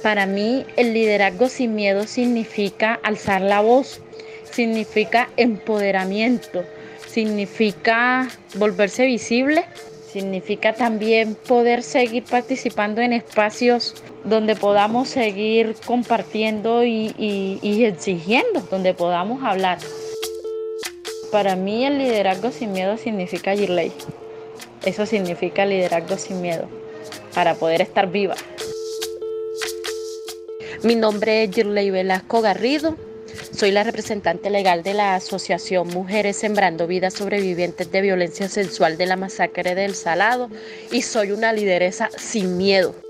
Para mí, el liderazgo sin miedo significa alzar la voz, significa empoderamiento, significa volverse visible, significa también poder seguir participando en espacios donde podamos seguir compartiendo y exigiendo, donde podamos hablar. Para mí, el liderazgo sin miedo significa Girley. Eso significa liderazgo sin miedo, para poder estar viva. Mi nombre es Girley Velasco Garrido, soy la representante legal de la Asociación Mujeres Sembrando Vidas Sobrevivientes de Violencia Sexual de la Masacre del Salado y soy una lideresa sin miedo.